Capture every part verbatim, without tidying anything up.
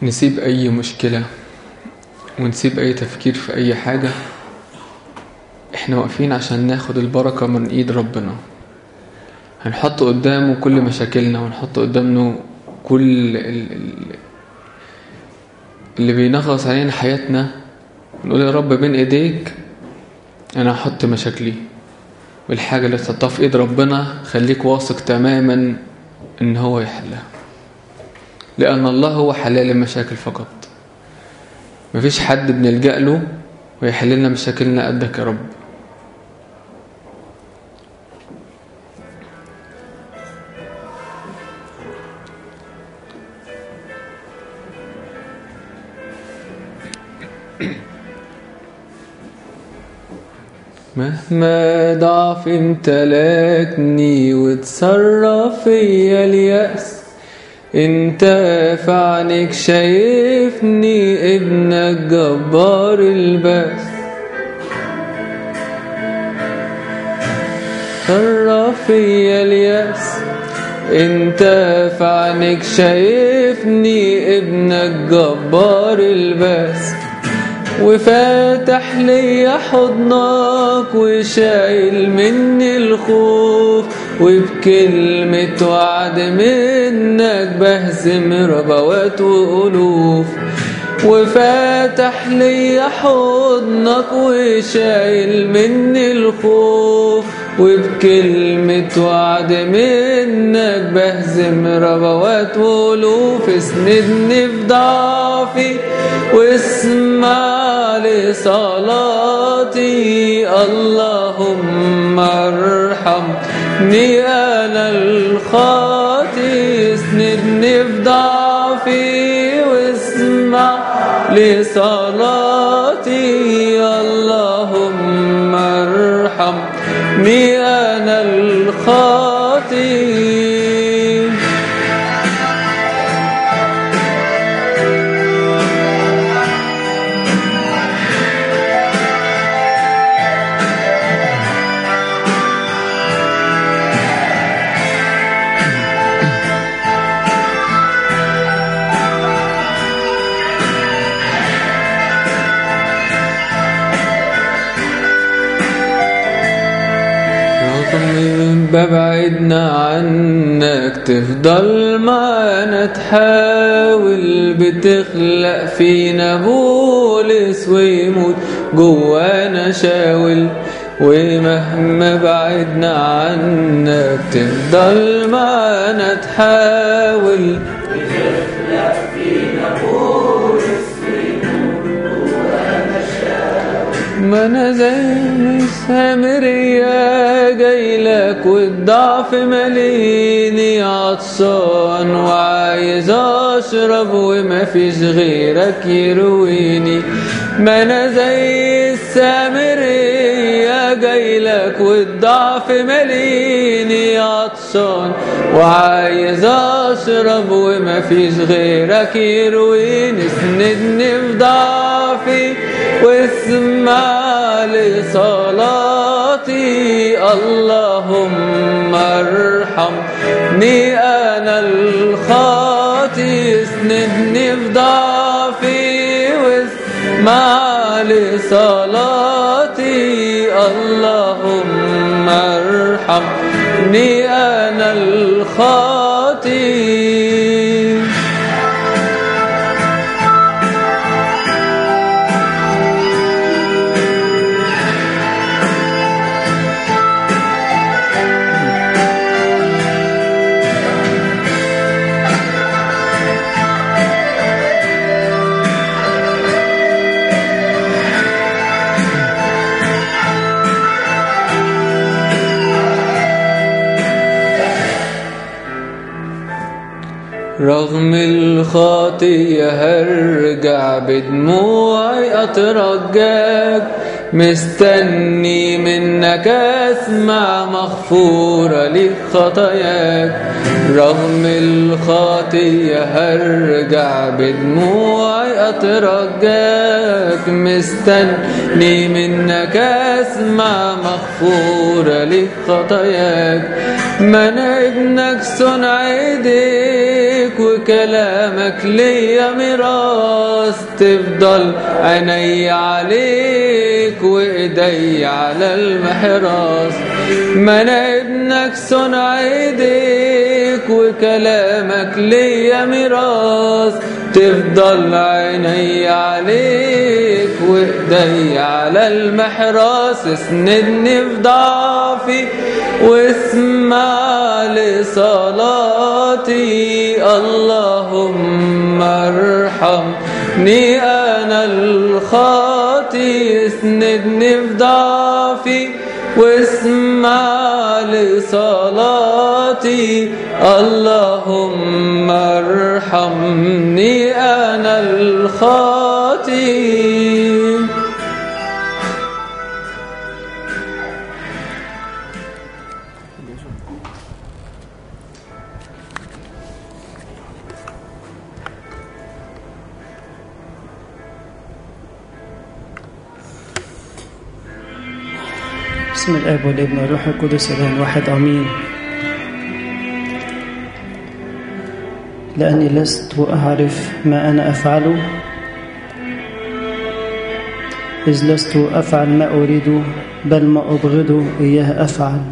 نسيب أي مشكلة ونسيب أي تفكير في أي حاجة. احنا واقفين عشان ناخد البركة من ايد ربنا. هنحط قدامه كل مشاكلنا ونحط قدامه كل اللي بينغص علينا حياتنا. نقول يا رب بين ايديك انا هحط مشاكلي، والحاجة اللي تحطها في ايد ربنا خليك واثق تماما ان هو يحلها، لأن الله هو حلال المشاكل فقط. مفيش حد بنلجأ له ويحل لنا مشاكلنا قدك يا رب. مهما ضعف امتلكني وتصرف فيا اليأس، انت في عينك شايفني ابنك جبار البأس. صرف فيا اليأس، انت في عينك شايفني ابنك جبار البأس. وفاتح لي حضنك وشايل مني الخوف، وبكلمة وعد منك بهزم ربوات وألوف. وفاتح لي حضنك وشايل مني الخوف، وبكلمة وعد منك بهزم ربوات وألوف. اسندني في ضعفي واسمع لصلاتي، اللهم ارحمني أنا الخاطئ. اسندني في ضعفي واسمع لصلاتي، اللهم ارحمني أنا الخاطئ. ببعدنا عنك تفضل معانا تحاول، بتخلق فينا بولس ويموت جوانا شاول. ومهما بعدنا عنك تفضل معانا تحاول، بتخلق فينا بولس ويموت جوانا شاول. ما انا زي السامرية جايلك والضعف مليني عطشان وعايز اشرب وما فيش غيرك يرويني. ما انا زي السامرية جايلك والضعف مليني عطشان وعايز اشرب وما فيش غيرك يرويني. اسندني في ضعفي واسمع لصلاتي، اللهم ارحمني أنا الخاطئ. اسندني في ضعفي واسمع لصلاتي، اللهم ارحمني أنا الخاطئ. رغم الخطية هرجع بدموعي أترجاك، مستني منك أسمع مغفورة لك خطاياك. رغم الخطية هرجع بدموعي أترجاك، مستني منك أسمع مغفورة لك خطاياك. ما أنا ابنك صنع ايديك وكلامك ليا ميراث، تفضل عيني عليك وايدي على المحراث. ما انا ابنك صنع ايديك وكلامك ليا ميراث، تفضل عيني عليك وايدي على المحراث. اسندني في ضعفي واسمع لصلاتي، اللهم ارحمني انا الخاطي. اسندني في ضعفي واسمع لصلاتي، اللهم ارحمني انا الخاطي. بسم الآب والابن والروح القدس الآن واحد آمين. لأني لست أعرف ما أنا أفعله، إذ لست أفعل ما أريد بل ما أبغضه إياه أفعل.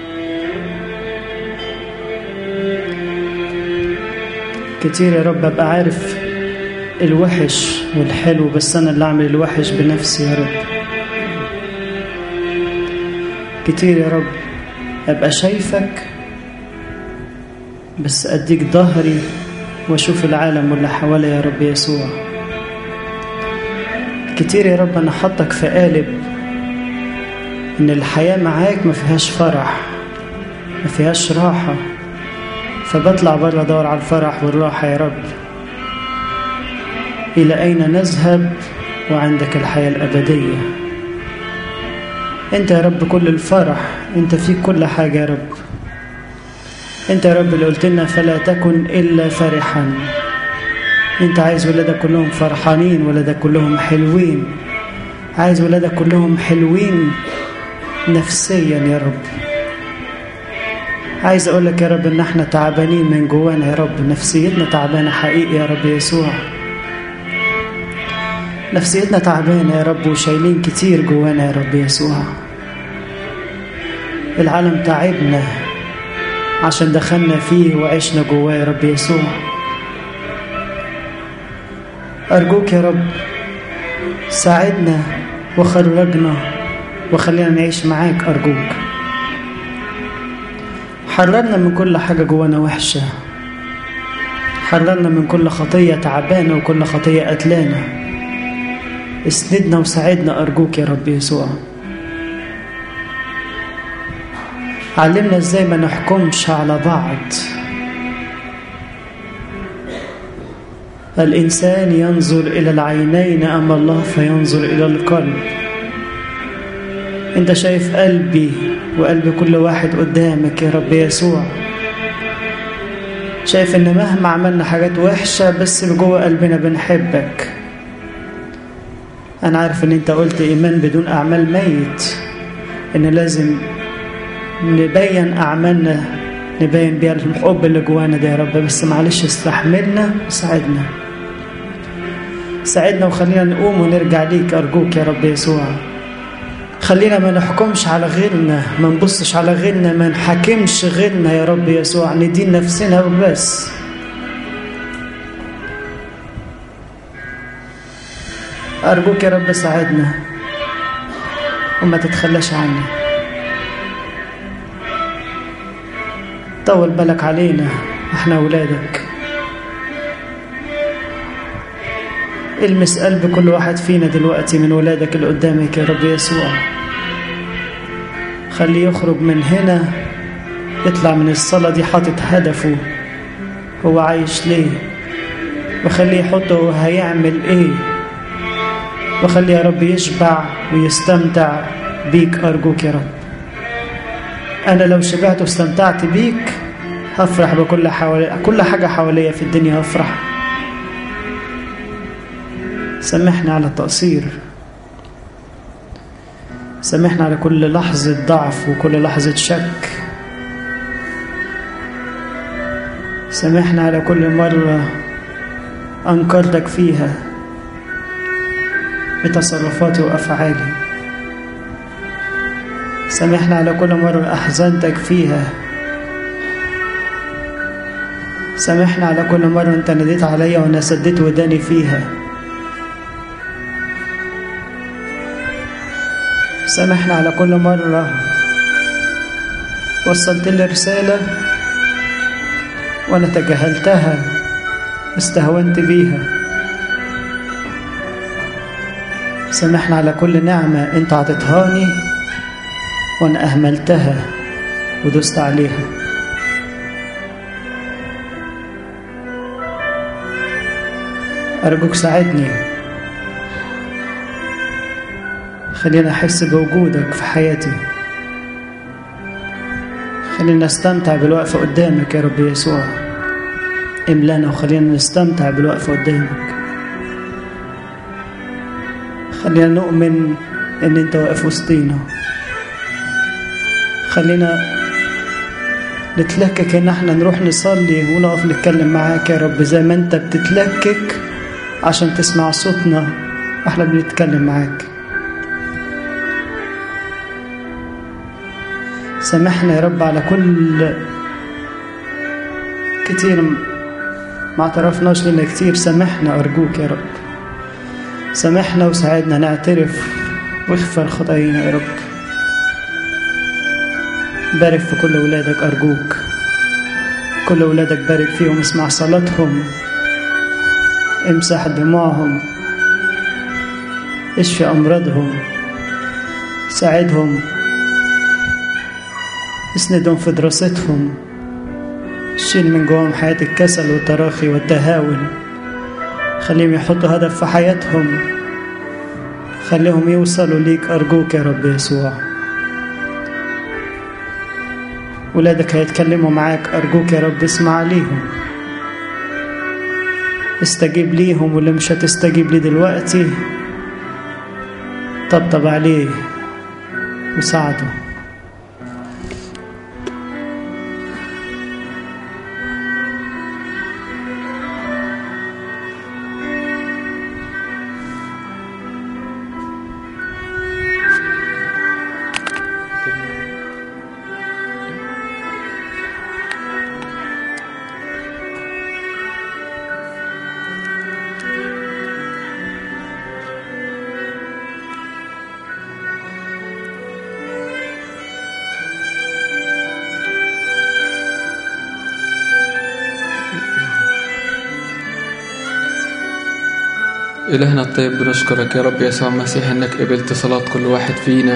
كتير يا رب أبقى عارف الوحش والحلو، بس أنا اللي أعمل الوحش بنفسي يا رب. كتير يا رب أبقى شايفك بس أديك ظهري وأشوف العالم واللي حوالي يا رب يسوع. كتير يا رب أنا حطك في قالب إن الحياة معاك ما فيهاش فرح، ما فيهاش راحة، فبطلع برا دور على الفرح والراحة يا رب. إلى أين نذهب وعندك الحياة الأبدية؟ أنت يا رب كل الفرح، أنت فيك كل حاجة يا رب. أنت يا رب اللي قلت لنا فلا تكن إلا فرحا. أنت عايز ولادك كلهم فرحانين، ولادك كلهم حلوين، عايز ولادك كلهم حلوين نفسيا يا رب. عايز أقول لك يا رب إن احنا تعبانين من جوانا يا رب، نفسيتنا تعبانة حقيقي يا رب يسوع. نفسيتنا تعبانة يا رب وشايلين كتير جوانا يا رب يسوع. العالم تعبنا عشان دخلنا فيه وعشنا جواه يا رب يسوع. أرجوك يا رب ساعدنا وخرجنا وخلينا نعيش معاك. أرجوك حررنا من كل حاجة جوانا وحشة، حررنا من كل خطية تعبانة وكل خطية قتلانة. اسندنا وساعدنا أرجوك يا رب يسوع. علمنا ازاي ما نحكمش على بعض. الإنسان ينظر إلى العينين أما الله فينظر إلى القلب. انت شايف قلبي وقلب كل واحد قدامك يا رب يسوع. شايف ان مهما عملنا حاجات وحشة بس جوه قلبنا بنحبك. انا عارف ان انت قلت ايمان بدون اعمال ميت، ان لازم نبين اعمالنا، نبين بيها الحب اللي جوانا ده يا رب. بس معلش استحملنا وساعدنا، ساعدنا وخلينا نقوم ونرجع ليك أرجوك يا رب يسوع. خلينا ما نحكمش على غيرنا، ما نبصش على غيرنا، ما نحكمش غيرنا يا رب يسوع، ندين نفسنا وبس. أرجوك يا رب ساعدنا وما تتخلاش عني. طول بالك علينا احنا أولادك. المس قلب كل واحد فينا دلوقتي من ولادك اللي قدامك يا رب يسوع. خليه يخرج من هنا يطلع من الصلاة دي حاطط هدفه، هو عايش ليه، وخليه يحطه هو هيعمل ايه، وخليه يا رب يشبع ويستمتع بيك. أرجوك يا رب أنا لو شبعت واستمتعت بيك هفرح بكل حوالي كل حاجة حواليا في الدنيا هفرح. سامحنا على التقصير، سامحنا على كل لحظة ضعف وكل لحظة شك. سامحنا على كل مرة أنكرتك فيها بتصرفاتي وأفعالي. سامحنا على كل مرة أحزنتك فيها. سامحنا على كل مرة أنت ناديت عليا وأنا سديت وداني فيها. سامحنا على كل مرة وصلت لي رسالة وأنا تجاهلتها استهونت بيها. سامحنا على كل نعمة أنت عطيتهاني وأنا أهملتها ودوست عليها. أرجوك ساعدني، خلينا أحس بوجودك في حياتي، خلينا نستمتع بالوقفة قدامك يا رب يسوع. املانا وخلينا نستمتع بالوقفة قدامك. خلينا نؤمن ان انت واقف وسطينا. خلينا نتلكك ان احنا نروح نصلي ونقف نتكلم معاك يا رب زي ما انت بتتلكك عشان تسمع صوتنا واحنا بنتكلم معاك. سامحنا يا رب على كل كتير ما اعترفناش لنا كتير. سامحنا أرجوك يا رب، سامحنا وساعدنا نعترف واغفر خطايانا يا رب. بارك في كل أولادك أرجوك، كل أولادك بارك فيهم، اسمع صلاتهم، امسح دموعهم، اشفي أمراضهم، ساعدهم، اسندهم في دراستهم، شيل من جواهم حياة الكسل والتراخي والتهاون. خليهم يحطوا هدف في حياتهم، خليهم يوصلوا ليك أرجوك يا رب يسوع. ولادك هيتكلموا معاك أرجوك يا رب اسمع ليهم، استجيب ليهم، واللي مش هتستجيب لي دلوقتي طبطب عليه وساعده. إلهنا الطيب بنشكرك يا رب يسوع المسيح إنك قبلت صلاة كل واحد فينا،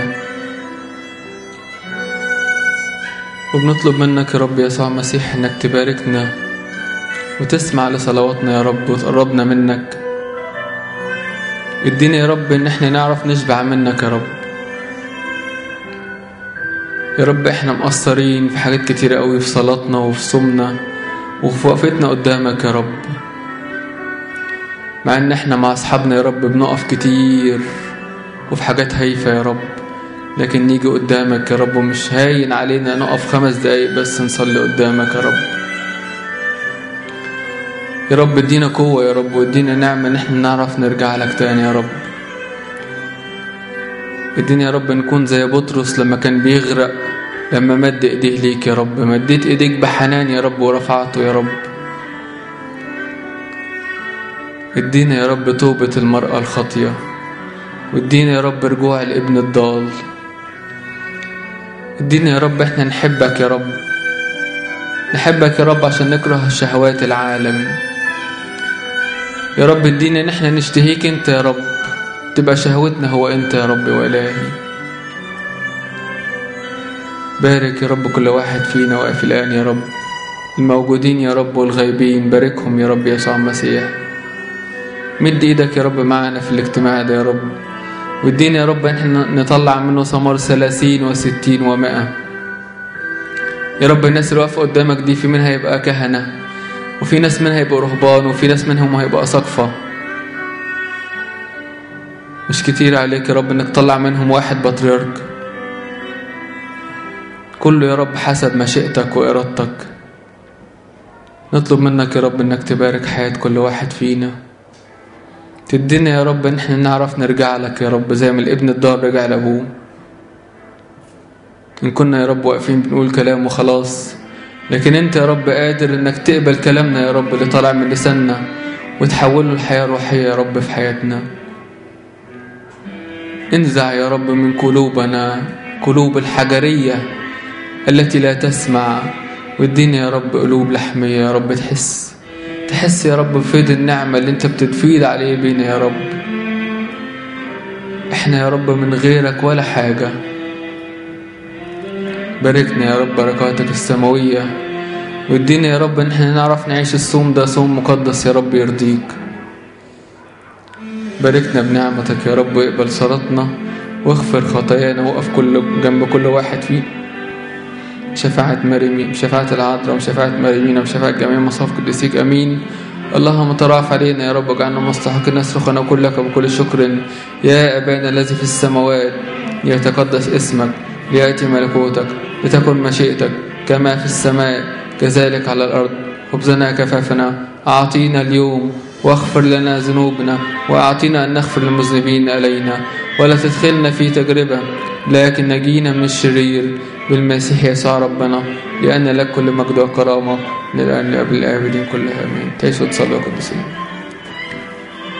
وبنطلب منك يا رب يسوع المسيح إنك تباركنا وتسمع لصلواتنا يا رب وتقربنا منك. ادينا يا رب إن احنا نعرف نشبع منك يا رب. يا رب احنا مقصرين في حاجات كتيرة قوي في صلاتنا وفي صومنا وفي وقفتنا قدامك يا رب، مع ان احنا مع اصحابنا يا رب بنقف كتير وفي حاجات هايفة يا رب، لكن نيجي قدامك يا رب ومش هاين علينا نقف خمس دقايق بس نصلي قدامك يا رب. يا رب ادينا قوة يا رب، وادينا نعمة ان احنا نعرف نرجع لك تاني يا رب. ادينا يا رب نكون زي بطرس لما كان بيغرق، لما مد ايديه ليك يا رب، مديت ايديك بحنان يا رب ورفعته يا رب. ادينا يا رب توبة المرأة الخاطية، وادينا يا رب رجوع الابن الضال. ادينا يا رب احنا نحبك يا رب، نحبك يا رب عشان نكره شهوات العالم. يا رب ادينا ان احنا نشتهيك انت يا رب، تبقى شهوتنا هو انت يا رب وإلهي. بارك يا رب كل واحد فينا واقف الآن يا رب، الموجودين يا رب والغايبين، باركهم يا رب يسوع المسيح. مد ايدك يا رب معنا في الاجتماع ده يا رب، وادينا يا رب احنا نطلع منه ثمر ثلاثين وستين ومائة. يا رب الناس اللي واقفة قدامك دي في منها يبقى كهنة، وفي ناس منها يبقى رهبان، وفي ناس منهم هيبقى أساقفة. مش كتير عليك يا رب انك تطلع منهم واحد بطريرك، كله يا رب حسب مشيئتك وإرادتك. نطلب منك يا رب انك تبارك حياة كل واحد فينا، تدينا يا رب ان احنا نعرف نرجع لك يا رب زي ما الابن الضال رجع لابوه. ان كنا يا رب واقفين بنقول كلام وخلاص، لكن انت يا رب قادر انك تقبل كلامنا يا رب اللي طالع من لساننا وتحوله الحياة الروحية يا رب في حياتنا. انزع يا رب من قلوبنا قلوب الحجرية التي لا تسمع، وادينا يا رب قلوب لحمية يا رب تحس تحس يا رب بفيض النعمة اللي انت بتفيض عليه بينا يا رب. احنا يا رب من غيرك ولا حاجة. باركنا يا رب بركاتك السماوية، وادينا يا رب ان احنا نعرف نعيش الصوم ده صوم مقدس يا رب يرضيك. باركنا بنعمتك يا رب، واقبل صلاتنا واغفر خطايانا، وقف كل جنب كل واحد فيه شفاعة مريمين، شفاعة العذراء وشفاعة مريمين وشفاعة جميع مصاف قديسيك. امين. اللهم ترأف علينا يا رب، واجعلنا مستحقين نصرخ ونقول لك بكل شكر: يا ابانا الذي في السماوات، ليتقدس اسمك، ليأتي ملكوتك، لتكن مشيئتك كما في السماء كذلك على الأرض. خبزنا كفافنا أعطينا اليوم، واغفر لنا ذنوبنا وأعطينا أن نغفر للمذنبين إلينا، ولا تدخلنا في تجربة لكن نجينا من الشرير، بالمسيح يسوع ربنا، لأن لك كل مجد وكرامة من الآن لأبد الآبدين كلها. آمين. تعيشوا وتصلوا يا قديسين.